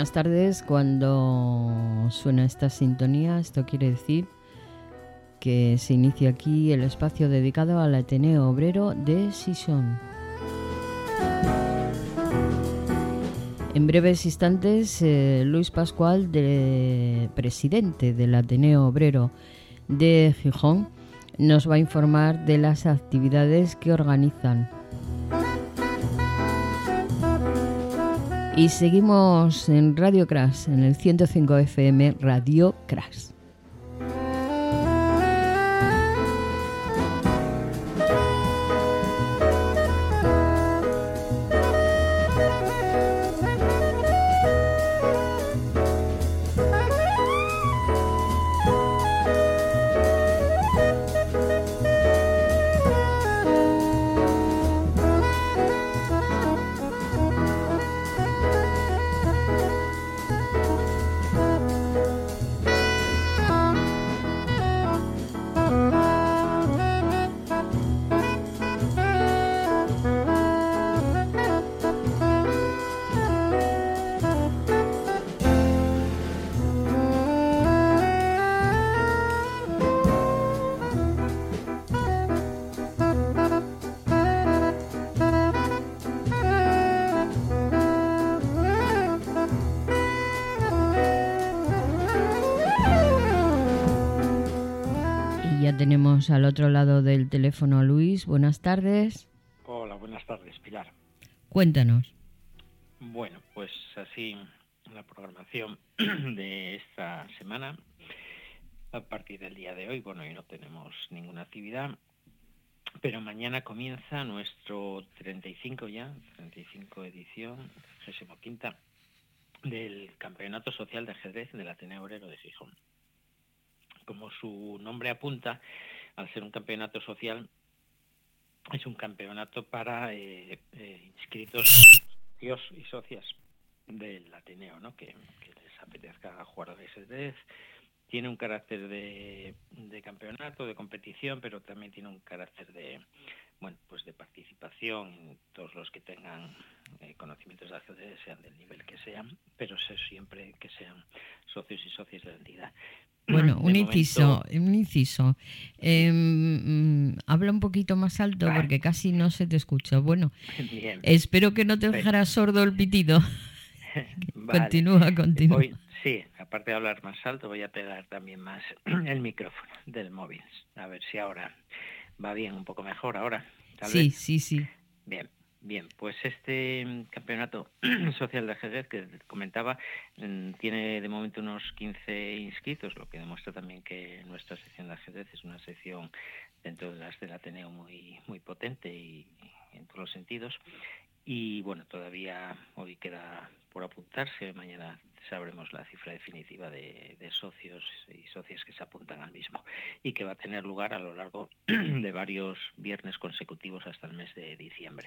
buenas tardes. Cuando suena esta sintonía, esto quiere decir que se inicia aquí el espacio dedicado al Ateneo Obrero de Gijón. En breves instantes, Luis Pascual, presidente del Ateneo Obrero de Gijón, nos va a informar de las actividades que organizan. Y seguimos en Radio Crash, en el 105 FM Radio Crash. Tenemos al otro lado del teléfono a Luis. Buenas tardes. Hola, buenas tardes, Pilar. Cuéntanos. Bueno, pues así la programación de esta semana. A partir del día de hoy, bueno, hoy no tenemos ninguna actividad, pero mañana comienza nuestro 35 edición, 35ª del Campeonato Social de Ajedrez del Ateneo Obrero de Gijón. Como su nombre apunta, al ser un campeonato social, es un campeonato para inscritos socios y socias del Ateneo, ¿no? que les apetezca jugar al ajedrez. Tiene un carácter de campeonato, de competición, pero también tiene un carácter de participación en todos los que tengan conocimientos de ajedrez, sean del nivel que sean, pero siempre que sean socios y socias de la entidad. Bueno, un inciso. Habla un poquito más alto porque casi no se te escucha. Bueno, bien. Espero que no te dejará sordo el pitido. Vale. Continúa. Hoy, sí, aparte de hablar más alto, voy a pegar también más el micrófono del móvil. A ver si ahora va bien, un poco mejor ahora. ¿Tal vez? Sí. Bien, pues este campeonato social de ajedrez que comentaba tiene de momento unos 15 inscritos, lo que demuestra también que nuestra sección de ajedrez es una sección dentro de las del Ateneo muy, muy potente y en todos los sentidos. Y bueno, todavía hoy queda por apuntarse, mañana sabremos la cifra definitiva de socios y socias que se apuntan al mismo y que va a tener lugar a lo largo de varios viernes consecutivos hasta el mes de diciembre.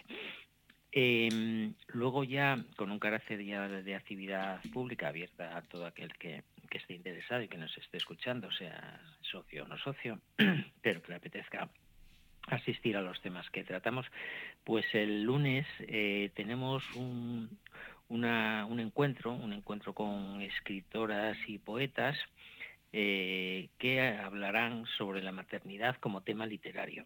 Luego ya con un carácter ya de actividad pública abierta a todo aquel que esté interesado y que nos esté escuchando, sea socio o no socio, pero que le apetezca asistir a los temas que tratamos, pues el lunes tenemos un encuentro con escritoras y poetas que hablarán sobre la maternidad como tema literario.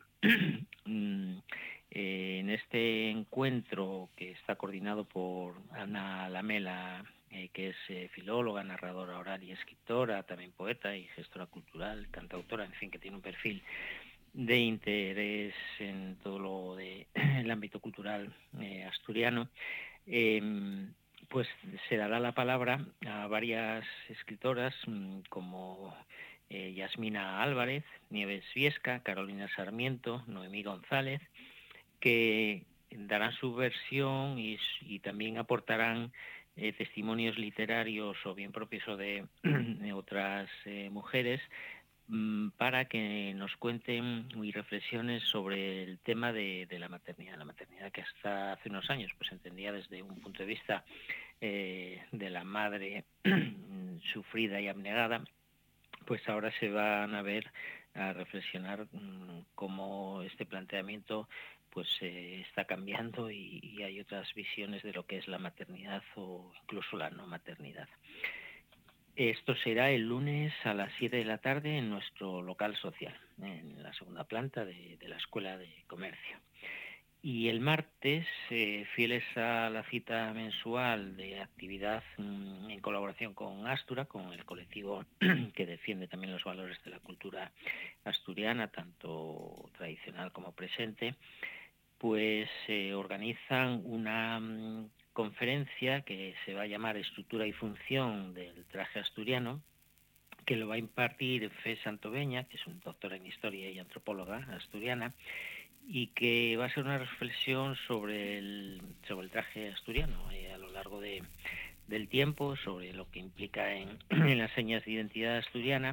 En este encuentro, que está coordinado por Ana Lamela, que es filóloga, narradora oral y escritora, también poeta y gestora cultural, cantautora, en fin, que tiene un perfil de interés en todo lo de el ámbito cultural asturiano, pues se dará la palabra a varias escritoras como Yasmina Álvarez, Nieves Viesca, Carolina Sarmiento, Noemí González, que darán su versión y también aportarán testimonios literarios o bien propios o de otras mujeres para que nos cuenten y reflexiones sobre el tema de la maternidad que hasta hace unos años pues entendía desde un punto de vista de la madre sufrida y abnegada, pues ahora se van a reflexionar cómo este planteamiento pues está cambiando y hay otras visiones de lo que es la maternidad o incluso la no maternidad. Esto será el lunes a las 7 de la tarde en nuestro local social, en la segunda planta de la Escuela de Comercio. Y el martes, fieles a la cita mensual de actividad en colaboración con Astura, con el colectivo que defiende también los valores de la cultura asturiana, tanto tradicional como presente, pues organizan una conferencia que se va a llamar Estructura y Función del Traje Asturiano, que lo va a impartir Fe Santoveña, que es un doctor en Historia y antropóloga asturiana, y que va a ser una reflexión sobre el traje asturiano a lo largo del tiempo, sobre lo que implica en las señas de identidad asturiana,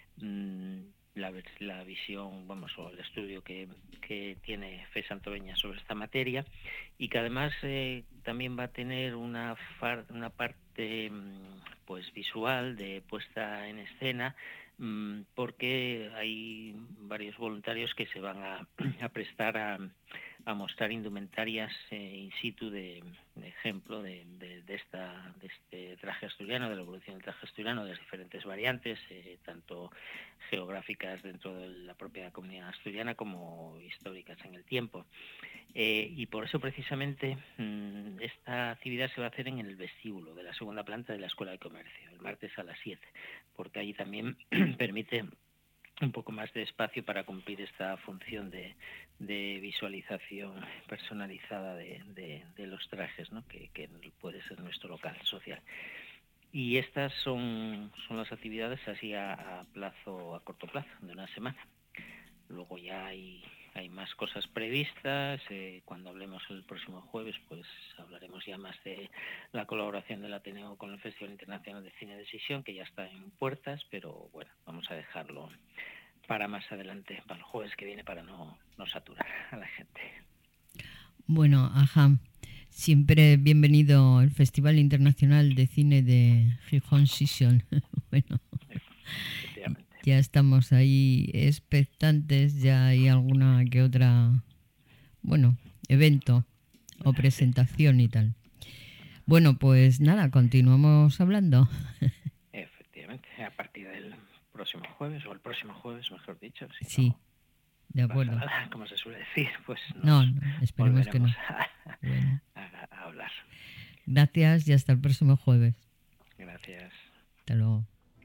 la visión, o el estudio que tiene Fe Santoveña sobre esta materia, y que además también va a tener una parte pues visual de puesta en escena, porque hay varios voluntarios que se van a prestar a mostrar indumentarias in situ de ejemplo de este traje asturiano, de la evolución del traje asturiano, de las diferentes variantes, tanto geográficas dentro de la propia comunidad asturiana como históricas en el tiempo. Y por eso precisamente esta actividad se va a hacer en el vestíbulo de la segunda planta de la Escuela de Comercio, el martes a las 7, porque allí también permite un poco más de espacio para cumplir esta función de visualización personalizada de los trajes, ¿no? que puede ser nuestro local social. Y estas son las actividades así a corto plazo, de una semana. Luego ya hay más cosas previstas. Cuando hablemos el próximo jueves, pues hablaremos ya más de la colaboración del Ateneo con el Festival Internacional de Cine de Sisión, que ya está en puertas, pero bueno, vamos a dejarlo para más adelante, para el jueves que viene, para no saturar a la gente. Bueno, siempre bienvenido al Festival Internacional de Cine de Gijón Sisión. Bueno, ya estamos ahí expectantes, ya hay alguna que otra, evento o presentación y tal. Bueno, pues nada, continuamos hablando. Efectivamente, a partir del próximo jueves, o el próximo jueves, mejor dicho. Sí, no, de acuerdo. Nada, como se suele decir, pues no, esperemos que no. A hablar. Gracias y hasta el próximo jueves. Gracias. Hasta luego.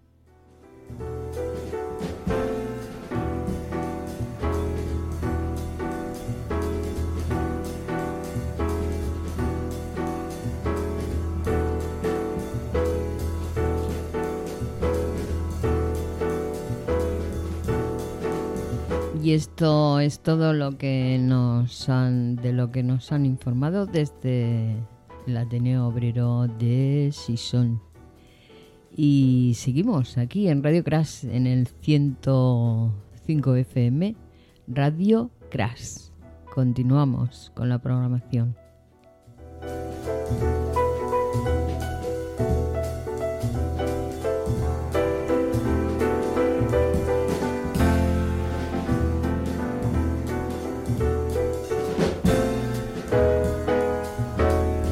Y esto es todo lo que nos han informado desde el Ateneo Obrero de Sison. Y seguimos aquí en Radio Crash, en el 105 FM, Radio Crash. Continuamos con la programación.